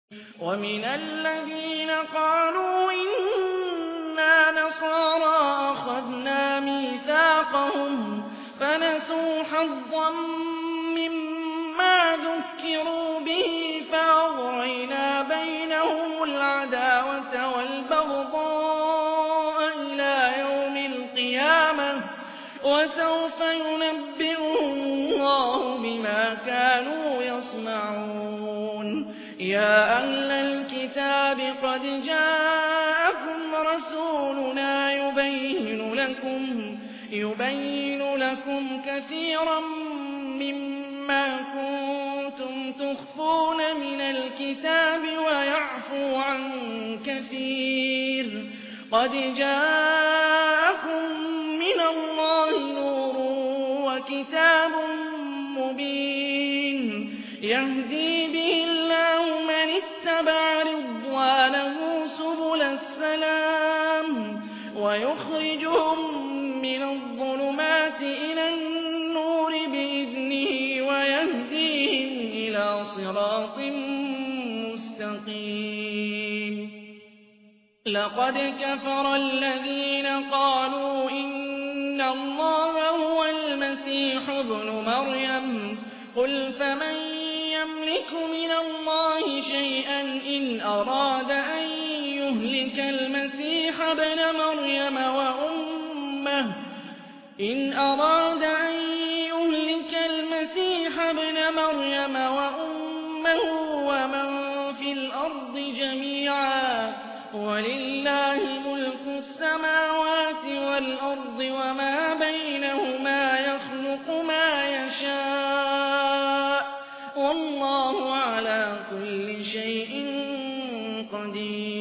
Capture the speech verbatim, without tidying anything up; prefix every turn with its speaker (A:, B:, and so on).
A: ومن الذين قالوا إنا نصارى أخذنا ميثاقهم فنسوا حظا مما ذكروا به فأغرينا بينهم العداوة والبغضاء إلى يوم القيامة وسوف ينبئهم الله بما كانوا يصنعون. يا أهل الكتاب قد جاءكم رسولنا يبين لكم يبين لكم كثيرا مما كنتم تخفون من الكتاب ويعفو عن كثير. قد جاءكم من الله نور وكتاب مبين يهدي به الله من اتبع رضوانه سبل السلام ويخرجهم من الظلمات إلى النور بإذنه ويهديهم إلى صراط مستقيم. لقد كفر الذين قالوا إن الله هو المسيح ابن مريم قل فمن يملك من الله شيئا إن أراد أن يهلك المسيح ابن مريم وأمه إن أراد أن يهلك المسيح ابن مريم وأمه ومن في الأرض جميعا ولله ملك السماوات والأرض وما بينهما يخلق ما يشاء والله على كل شيء قدير.